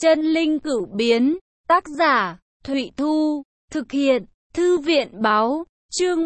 Chân linh cửu biến, tác giả, Thụy Thu, thực hiện, Thư viện báo, chương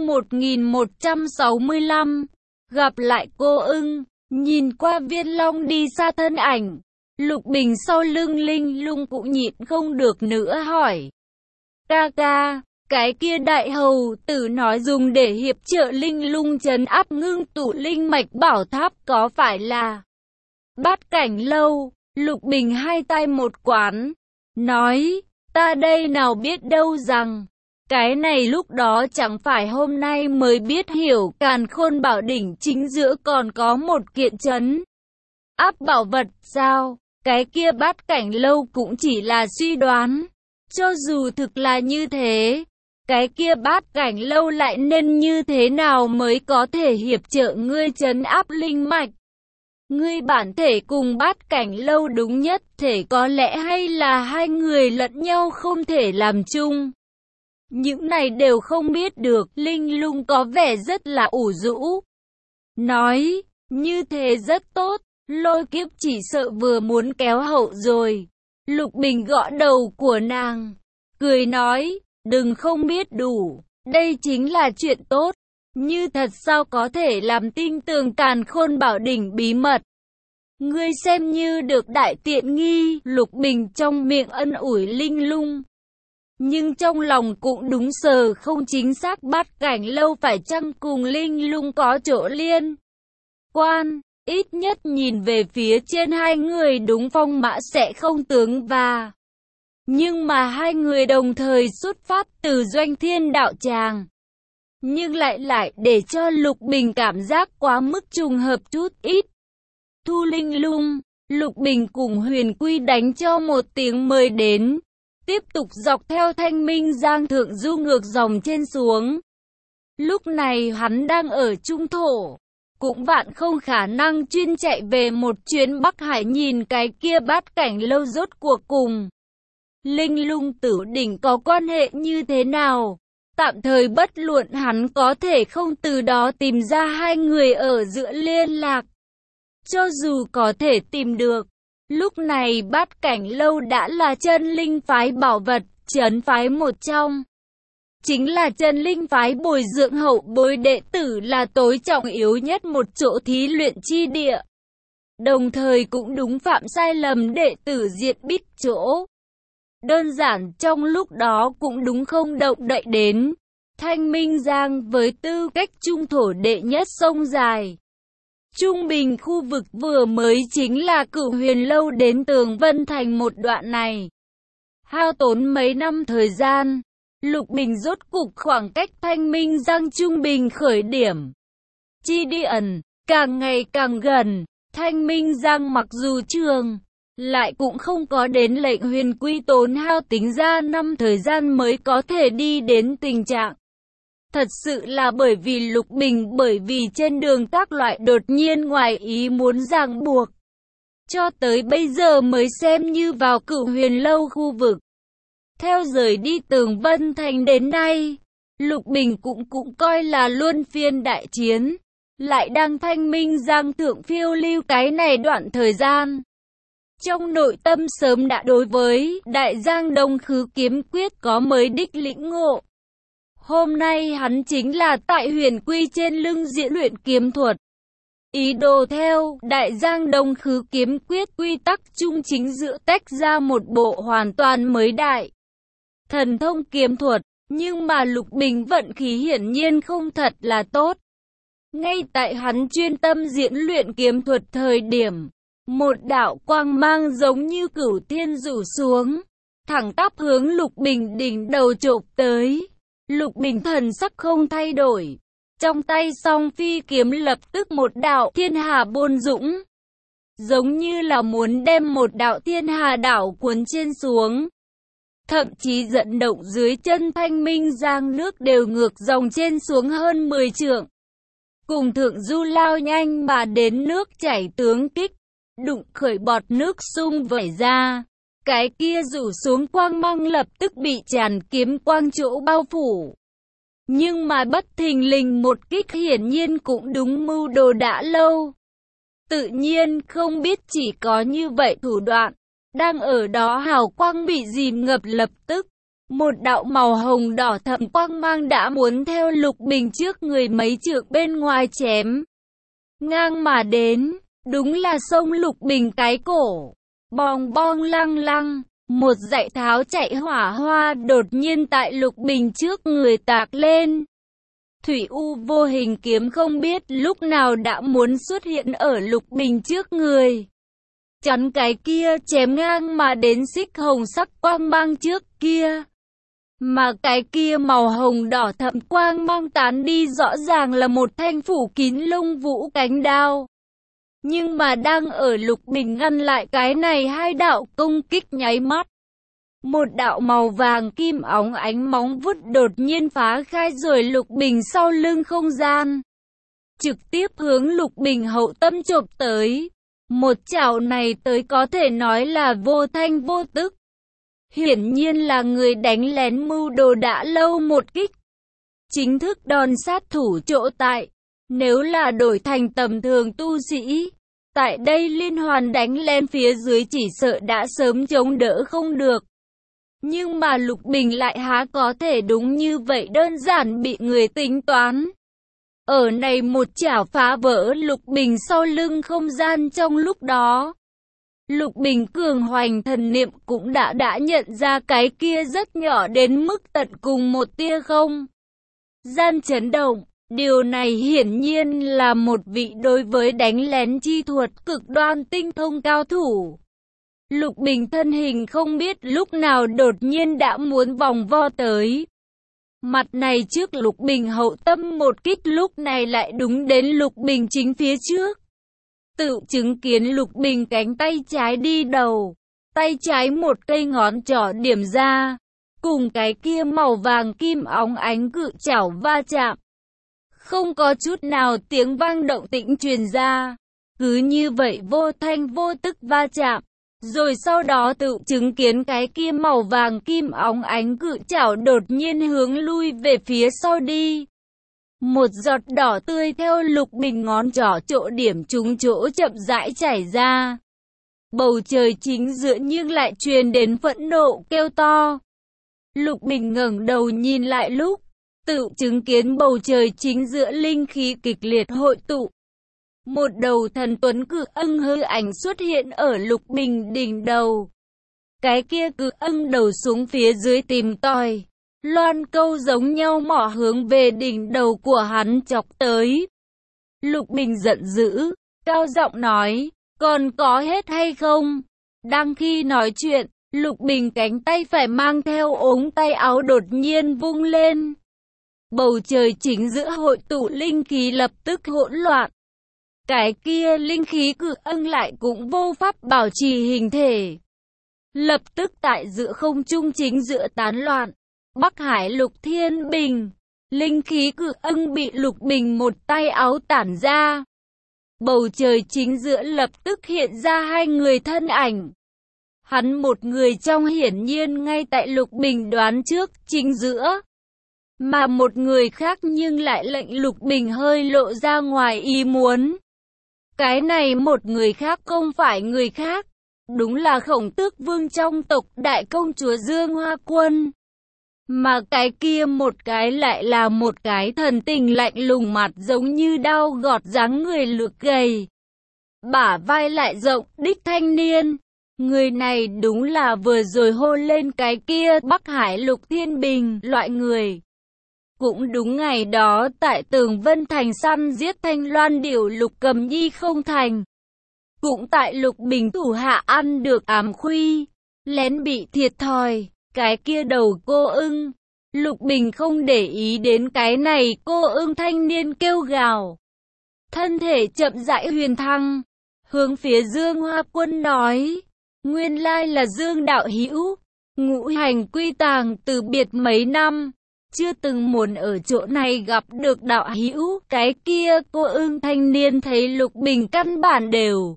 1165, gặp lại cô ưng, nhìn qua Viên Long đi xa thân ảnh, Lục Bình sau lưng Linh Lung cũng nhịn không được nữa hỏi. Ca ca, cái kia đại hầu tử nói dùng để hiệp trợ Linh Lung trấn áp ngưng tụ linh mạch bảo tháp có phải là Bát Cảnh Lâu? Lục Bình hai tay một quán, nói, ta đây nào biết đâu rằng, cái này lúc đó chẳng phải hôm nay mới biết hiểu. Càn Khôn Bảo Đỉnh chính giữa còn có một kiện trấn áp bảo vật sao? Cái kia Bát Cảnh Lâu cũng chỉ là suy đoán. Cho dù thực là như thế, cái kia Bát Cảnh Lâu lại nên như thế nào mới có thể hiệp trợ ngươi trấn áp linh mạch? Ngươi bản thể cùng Bát Cảnh Lâu đúng nhất thể có lẽ hay là hai người lẫn nhau không thể làm chung? Những này đều không biết được. Linh Lung có vẻ rất là ủ rũ, nói, như thế rất tốt, Lôi Kiếp chỉ sợ vừa muốn kéo hậu rồi. Lục Bình gõ đầu của nàng, cười nói, đừng không biết đủ, đây chính là chuyện tốt. Như thật sao có thể làm tin tưởng Càn Khôn Bảo Đỉnh bí mật? Ngươi xem như được đại tiện nghi. Lục Bình trong miệng ân ủi Linh Lung, nhưng trong lòng cũng đúng sờ không chính xác Bát Cảnh Lâu phải chăng cùng Linh Lung có chỗ liên quan. Ít nhất nhìn về phía trên hai người đúng phong mã sẽ không tướng và. Nhưng mà hai người đồng thời xuất phát từ Doanh Thiên Đạo Tràng, nhưng lại để cho Lục Bình cảm giác quá mức trùng hợp chút ít. Thu Linh Lung, Lục Bình cùng Huyền Quy đánh cho một tiếng mời đến, tiếp tục dọc theo Thanh Minh Giang thượng du ngược dòng trên xuống. Lúc này hắn đang ở Trung Thổ, cũng vạn không khả năng chuyên chạy về một chuyến Bắc Hải nhìn cái kia Bát Cảnh Lâu rốt cuộc cùng Linh Lung Tử Đỉnh có quan hệ như thế nào. Tạm thời bất luận hắn có thể không từ đó tìm ra hai người ở giữa liên lạc. Cho dù có thể tìm được, lúc này Bát Cảnh Lâu đã là chân linh phái bảo vật, trấn phái một trong. Chính là chân linh phái bồi dưỡng hậu bối đệ tử là tối trọng yếu nhất một chỗ thí luyện chi địa. Đồng thời cũng đúng phạm sai lầm đệ tử diệt bít chỗ. Đơn giản trong lúc đó cũng đúng không động đậy đến Thanh Minh Giang với tư cách trung thổ đệ nhất sông dài. Trung bình khu vực vừa mới chính là Cửu Huyền Lâu đến Tường Vân Thành một đoạn này. Hao tốn mấy năm thời gian, Lục Bình rốt cục khoảng cách Thanh Minh Giang trung bình khởi điểm chi điện càng ngày càng gần. Thanh Minh Giang mặc dù trường, lại cũng không có đến lệnh Huyền Quy tốn hao tính ra năm thời gian mới có thể đi đến tình trạng. Thật sự là bởi vì Lục Bình bởi vì trên đường các loại đột nhiên ngoài ý muốn ràng buộc. Cho tới bây giờ mới xem như vào Cửu Huyền Lâu khu vực. Theo rời đi Tường Vân Thành đến nay, Lục Bình cũng coi là luân phiên đại chiến. Lại đang Thanh Minh Giang thượng phiêu lưu cái này đoạn thời gian. Trong nội tâm sớm đã đối với Đại Giang Đông Khứ Kiếm Quyết có mới đích lĩnh ngộ. Hôm nay hắn chính là tại Huyền Quy trên lưng diễn luyện kiếm thuật. Ý đồ theo Đại Giang Đông Khứ Kiếm Quyết quy tắc chung chính giữa tách ra một bộ hoàn toàn mới đại thần thông kiếm thuật. Nhưng mà Lục Bình vận khí hiển nhiên không thật là tốt. Ngay tại hắn chuyên tâm diễn luyện kiếm thuật thời điểm, một đạo quang mang giống như cửu thiên rủ xuống, thẳng tắp hướng Lục Bình đỉnh đầu chộp tới. Lục Bình thần sắc không thay đổi, trong tay song phi kiếm lập tức một đạo thiên hà bôn dũng, giống như là muốn đem một đạo thiên hà đảo cuốn trên xuống. Thậm chí dẫn động dưới chân Thanh Minh Giang nước đều ngược dòng trên xuống hơn 10 trượng. Cùng thượng du lao nhanh mà đến nước chảy tướng kích, đụng khởi bọt nước sung vẩy ra. Cái kia rủ xuống quang mang lập tức bị tràn kiếm quang chỗ bao phủ. Nhưng mà bất thình lình một kích hiển nhiên cũng đúng mưu đồ đã lâu. Tự nhiên không biết chỉ có như vậy thủ đoạn, Đang ở đó hào quang bị dìm ngập lập tức. Một đạo màu hồng đỏ thẫm quang mang đã muốn theo Lục Bình trước người mấy trượng bên ngoài chém ngang mà đến. Đúng là xông Lục Bình cái cổ. Bong bong lăng lăng. Một dải tháo chạy hỏa hoa đột nhiên tại Lục Bình trước người tạc lên. Thủy U vô hình kiếm không biết lúc nào đã muốn xuất hiện ở Lục Bình trước người. Chắn cái kia chém ngang mà đến xích hồng sắc quang mang trước kia. Mà cái kia màu hồng đỏ thẫm quang mang tán đi rõ ràng là một thanh phủ kín lông vũ cánh đao. Nhưng mà đang ở Lục Bình ngăn lại cái này hai đạo công kích nháy mắt. Một đạo màu vàng kim óng ánh móng vuốt đột nhiên phá khai rồi Lục Bình sau lưng không gian. Trực tiếp hướng Lục Bình hậu tâm chộp tới. Một chảo này tới có thể nói là vô thanh vô tức. Hiển nhiên là người đánh lén mưu đồ đã lâu một kích. Chính thức đòn sát thủ chỗ tại. Nếu là đổi thành tầm thường tu sĩ, tại đây liên hoàn đánh lên phía dưới chỉ sợ đã sớm chống đỡ không được. Nhưng mà Lục Bình lại há có thể đúng như vậy đơn giản bị người tính toán. Ở này một chảo phá vỡ Lục Bình sau lưng không gian trong lúc đó. Lục Bình cường hoành thần niệm cũng đã nhận ra cái kia rất nhỏ đến mức tận cùng một tia không gian chấn động. Điều này hiển nhiên là một vị đối với đánh lén chi thuật cực đoan tinh thông cao thủ. Lục Bình thân hình không biết lúc nào đột nhiên đã muốn vòng vo tới. Mặt này trước Lục Bình hậu tâm một kích lúc này lại đúng đến Lục Bình chính phía trước. Tự chứng kiến Lục Bình cánh tay trái đi đầu, tay trái một cây ngón trỏ điểm ra, cùng cái kia màu vàng kim óng ánh cự chảo va chạm. Không có chút nào tiếng vang động tĩnh truyền ra, cứ như vậy vô thanh vô tức va chạm. Rồi sau đó tự chứng kiến cái kia màu vàng kim óng ánh cự chảo đột nhiên hướng lui về phía sau đi. Một giọt đỏ tươi theo Lục Bình ngón trỏ chỗ điểm trúng chỗ chậm rãi chảy ra. Bầu trời chính giữa nhưng lại truyền đến phẫn nộ kêu to. Lục Bình ngẩng đầu nhìn lại lúc, tự chứng kiến bầu trời chính giữa linh khí kịch liệt hội tụ. Một đầu thần tuấn cự ưng hư ảnh xuất hiện ở Lục Bình đỉnh đầu. Cái kia cự ưng đầu xuống phía dưới tìm tòi. Loan câu giống nhau mỏ hướng về đỉnh đầu của hắn chọc tới. Lục Bình giận dữ, cao giọng nói, còn có hết hay không? Đang khi nói chuyện, Lục Bình cánh tay phải mang theo ống tay áo đột nhiên vung lên. Bầu trời chính giữa hội tụ linh khí lập tức hỗn loạn. Cái kia linh khí cự ưng lại cũng vô pháp bảo trì hình thể. Lập tức tại giữa không trung chính giữa tán loạn. Bắc Hải Lục Thiên Bình. Linh khí cự ưng bị Lục Bình một tay áo tản ra. Bầu trời chính giữa lập tức hiện ra hai người thân ảnh. Hắn một người trong hiển nhiên ngay tại Lục Bình đoán trước chính giữa. Mà một người khác nhưng lại lệnh Lục Bình hơi lộ ra ngoài ý muốn. Cái này một người khác không phải người khác. Đúng là Khổng Tước Vương trong tộc đại công chúa Dương Hoa Quân. Mà cái kia một cái lại là một cái thần tình lạnh lùng mặt giống như đao gọt dáng người lược gầy. Bả vai lại rộng đích thanh niên. Người này đúng là vừa rồi hôn lên cái kia Bắc Hải Lục Thiên Bình loại người. Cũng đúng ngày đó tại Tường Vân Thành săn giết Thanh Loan Điểu Lục Cầm Nhi không thành. Cũng tại Lục Bình thủ hạ ăn được ám khuy, lén bị thiệt thòi. Cái kia đầu cô ưng, Lục Bình không để ý đến cái này cô ưng thanh niên kêu gào. Thân thể chậm rãi huyền thăng, hướng phía Dương Hoa Quân nói, nguyên lai là Dương đạo hữu, ngũ hành quy tàng từ biệt mấy năm, chưa từng muốn ở chỗ này gặp được đạo hữu. Cái kia cô ưng thanh niên thấy Lục Bình căn bản đều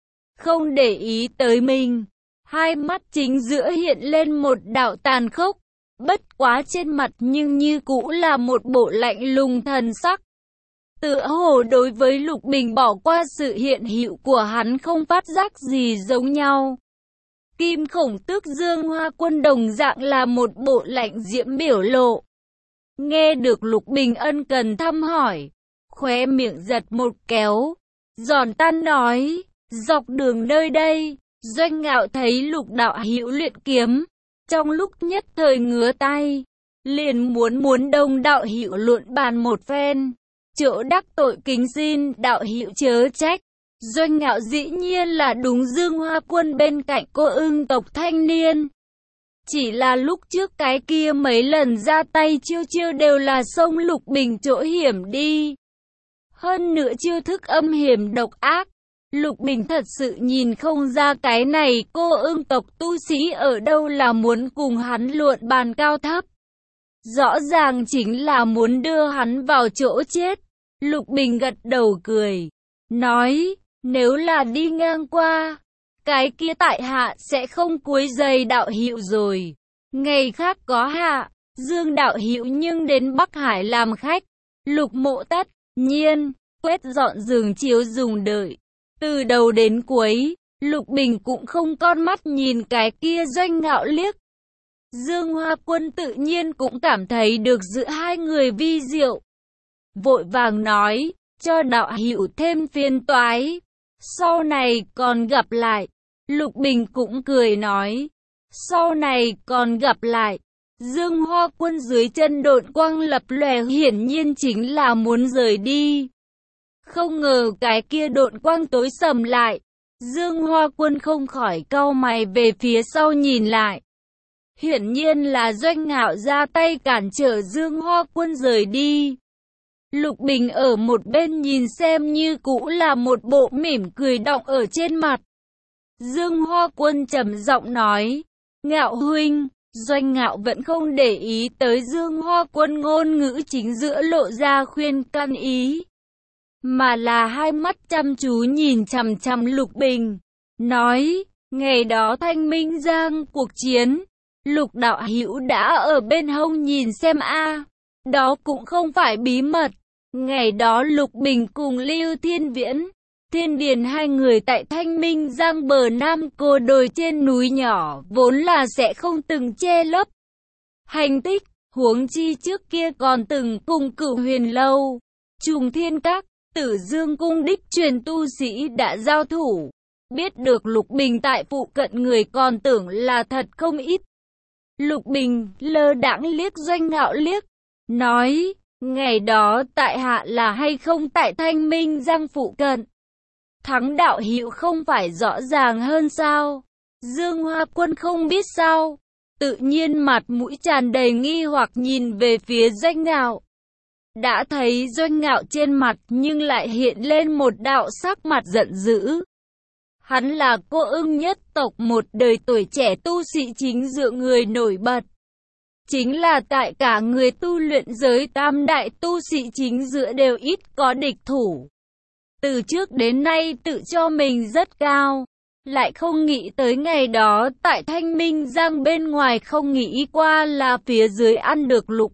không để ý tới mình. Hai mắt chính giữa hiện lên một đạo tàn khốc, bất quá trên mặt nhưng như cũ là một bộ lạnh lùng thần sắc. Tựa hồ đối với Lục Bình bỏ qua sự hiện hữu của hắn không phát giác gì giống nhau. Kim Khổng Tước Dương Hoa Quân đồng dạng là một bộ lạnh diễm biểu lộ. Nghe được Lục Bình ân cần thăm hỏi, khóe miệng giật một kéo, giòn tan nói, dọc đường nơi đây, Doanh Ngạo thấy Lục đạo hữu luyện kiếm, trong lúc nhất thời ngứa tay, liền muốn đồng đạo hữu luận bàn một phen, chỗ đắc tội kính xin đạo hữu chớ trách. Doanh Ngạo dĩ nhiên là đúng Dương Hoa Quân bên cạnh cô Ưng tộc thanh niên. Chỉ là lúc trước cái kia mấy lần ra tay chiêu đều là xông Lục Bình chỗ hiểm đi. Hơn nữa chiêu thức âm hiểm độc ác, Lục Bình thật sự nhìn không ra cái này cô Ưng tộc tu sĩ ở đâu là muốn cùng hắn luận bàn cao thấp. Rõ ràng chính là muốn đưa hắn vào chỗ chết. Lục Bình gật đầu cười, nói, nếu là đi ngang qua, cái kia tại hạ sẽ không quấy rầy đạo hữu rồi. Ngày khác có hạ, Dương đạo hữu nhưng đến Bắc Hải làm khách. Lục Mộ tất nhiên quét dọn giường chiếu dùng đợi. Từ đầu đến cuối, Lục Bình cũng không con mắt nhìn cái kia Doanh Ngạo liếc. Dương Hoa Quân tự nhiên cũng cảm thấy được giữa hai người vi diệu. Vội vàng nói, cho đạo hữu thêm phiền toái. Sau này còn gặp lại. Lục Bình cũng cười nói, sau này còn gặp lại. Dương Hoa Quân dưới chân độn quang lập lòe hiển nhiên chính là muốn rời đi. Không ngờ cái kia độn quang tối sầm lại. Dương Hoa Quân không khỏi cau mày về phía sau nhìn lại. Hiển nhiên là Doanh Ngạo ra tay cản trở Dương Hoa Quân rời đi. Lục Bình ở một bên nhìn xem như cũ là một bộ mỉm cười đọng ở trên mặt. Dương Hoa Quân trầm giọng nói, Ngạo huynh. Doanh Ngạo vẫn không để ý tới Dương Hoa Quân ngôn ngữ chính giữa lộ ra khuyên can ý, mà là hai mắt chăm chú nhìn chằm chằm Lục Bình, nói, ngày đó Thanh Minh Giang cuộc chiến, Lục đạo hữu đã ở bên hông nhìn xem a, đó cũng không phải bí mật. Ngày đó Lục Bình cùng Lưu Thiên Viễn, Thiên Điền hai người tại Thanh Minh Giang bờ Nam Cô đồi trên núi nhỏ vốn là sẽ không từng che lấp hành tích, huống chi trước kia còn từng cùng Cửu Huyền Lâu, Trùng Thiên Các, Tử Dương Cung đích truyền tu sĩ đã giao thủ. Biết được Lục Bình tại phụ cận người còn tưởng là thật không ít. Lục Bình lơ đãng liếc Doanh Ngạo liếc, nói, ngày đó tại hạ là hay không tại Thanh Minh Giang phụ cận. Thắng đạo hữu không phải rõ ràng hơn sao? Dương Hoa Quân không biết sao, tự nhiên mặt mũi tràn đầy nghi hoặc nhìn về phía Doanh Ngạo. Đã thấy Doanh Ngạo trên mặt nhưng lại hiện lên một đạo sắc mặt giận dữ. Hắn là cô Ưng nhất tộc một đời tuổi trẻ tu sĩ chính dựa người nổi bật. Chính là tại cả người tu luyện giới tam đại tu sĩ chính giữa đều ít có địch thủ. Từ trước đến nay tự cho mình rất cao, lại không nghĩ tới ngày đó tại Thanh Minh Giang bên ngoài không nghĩ qua là phía dưới ăn được Lục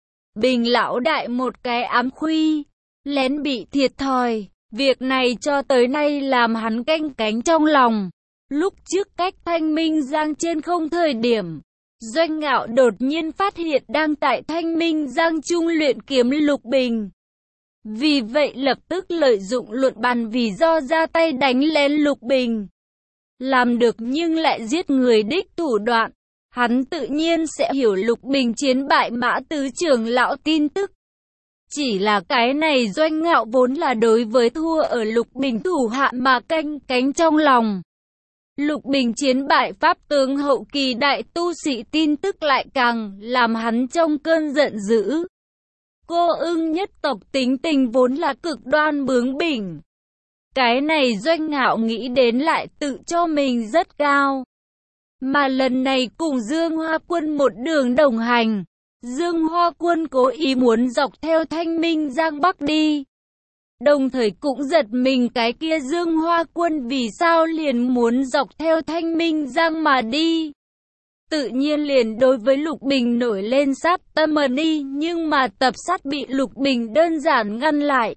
Bình lão đại một cái ám khuy, lén bị thiệt thòi. Việc này cho tới nay làm hắn canh cánh trong lòng. Lúc trước cách Thanh Minh Giang trên không thời điểm, Doanh Ngạo đột nhiên phát hiện đang tại Thanh Minh Giang trung luyện kiếm Lục Bình. Vì vậy lập tức lợi dụng luận bàn vì do ra tay đánh lén Lục Bình. Làm được nhưng lại giết người đích thủ đoạn. Hắn tự nhiên sẽ hiểu Lục Bình chiến bại Mã Tứ trưởng lão tin tức. Chỉ là cái này Doanh Ngạo vốn là đối với thua ở Lục Bình thủ hạ mà canh cánh trong lòng. Lục Bình chiến bại pháp tướng hậu kỳ đại tu sĩ tin tức lại càng làm hắn trong cơn giận dữ. Cô Ưng nhất tộc tính tình vốn là cực đoan bướng bỉnh. Cái này Doanh Ngạo nghĩ đến lại tự cho mình rất cao. Mà lần này cùng Dương Hoa Quân một đường đồng hành, Dương Hoa Quân cố ý muốn dọc theo Thanh Minh Giang Bắc đi. Đồng thời cũng giật mình cái kia Dương Hoa Quân vì sao liền muốn dọc theo Thanh Minh Giang mà đi. Tự nhiên liền đối với Lục Bình nổi lên sát tâm mà đi, nhưng mà tập sát bị Lục Bình đơn giản ngăn lại.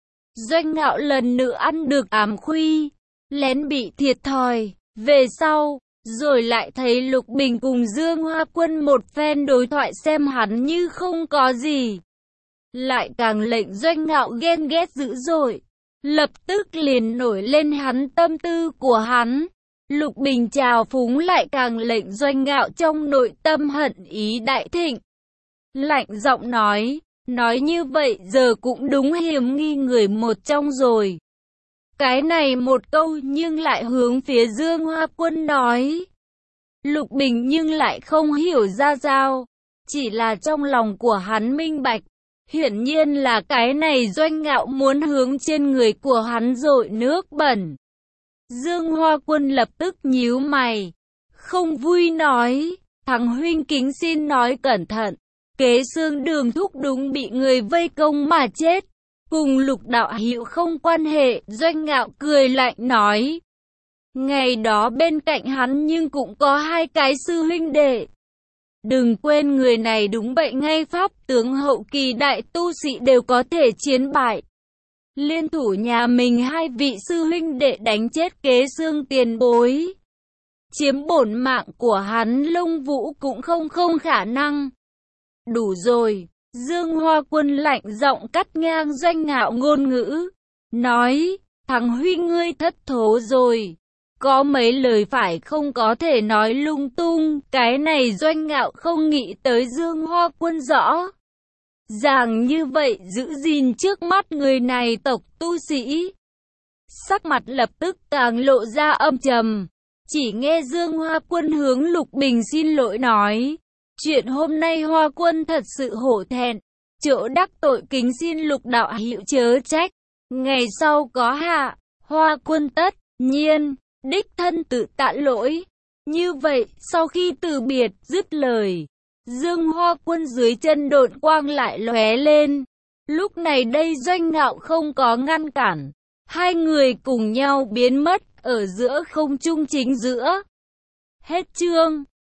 Doanh Ngạo lần nữa ăn được ám khuy, lén bị thiệt thòi. Về sau, Rồi lại thấy Lục Bình cùng Dương Hoa Quân một phen đối thoại xem hắn như không có gì. Lại càng lệnh Doanh Ngạo ghen ghét dữ dội. Lập tức liền nổi lên hắn tâm tư của hắn. Lục Bình trào phúng lại càng lệnh Doanh Ngạo trong nội tâm hận ý đại thịnh. Lạnh giọng nói như vậy giờ cũng đúng hiểm nghi người một trong rồi. Cái này một câu nhưng lại hướng phía Dương Hoa Quân nói. Lục Bình nhưng lại không hiểu ra sao. Chỉ là trong lòng của hắn minh bạch. Hiển nhiên là cái này Doanh Ngạo muốn hướng trên người của hắn dội nước bẩn. Dương Hoa Quân lập tức nhíu mày. Không vui nói. Thằng huynh kính xin nói cẩn thận. Kế Xương Đường thúc đúng bị người vây công mà chết. Cùng Lục đạo hữu không quan hệ. Doanh Ngạo cười lạnh nói. Ngày đó bên cạnh hắn nhưng cũng có hai cái sư huynh đệ. Đừng quên người này đúng bệnh ngay pháp tướng hậu kỳ đại tu sĩ đều có thể chiến bại. Liên thủ nhà mình hai vị sư huynh đệ đánh chết Kế Xương tiền bối. Chiếm bổn mạng của hắn Long Vũ cũng không khả năng. Đủ rồi, Dương Hoa Quân lạnh giọng cắt ngang Doanh Ngạo ngôn ngữ. Nói, thằng Huy ngươi thất thố rồi. Có mấy lời phải không có thể nói lung tung, cái này Doanh Ngạo không nghĩ tới Dương Hoa Quân rõ. Ràng như vậy giữ gìn trước mắt người này tộc tu sĩ. Sắc mặt lập tức càng lộ ra âm trầm. Chỉ nghe Dương Hoa Quân hướng Lục Bình xin lỗi nói. Chuyện hôm nay Hoa Quân thật sự hổ thẹn. Chỗ đắc tội kính xin Lục đạo hữu chớ trách. Ngày sau có hạ, Hoa Quân tất nhiên đích thân tự tạ lỗi. Như vậy, sau khi từ biệt, dứt lời, Dương Hoa Quân dưới chân độn quang lại lóe lên. Lúc này đây Doanh Ngạo không có ngăn cản. Hai người cùng nhau biến mất ở giữa không trung chính giữa. Hết chương.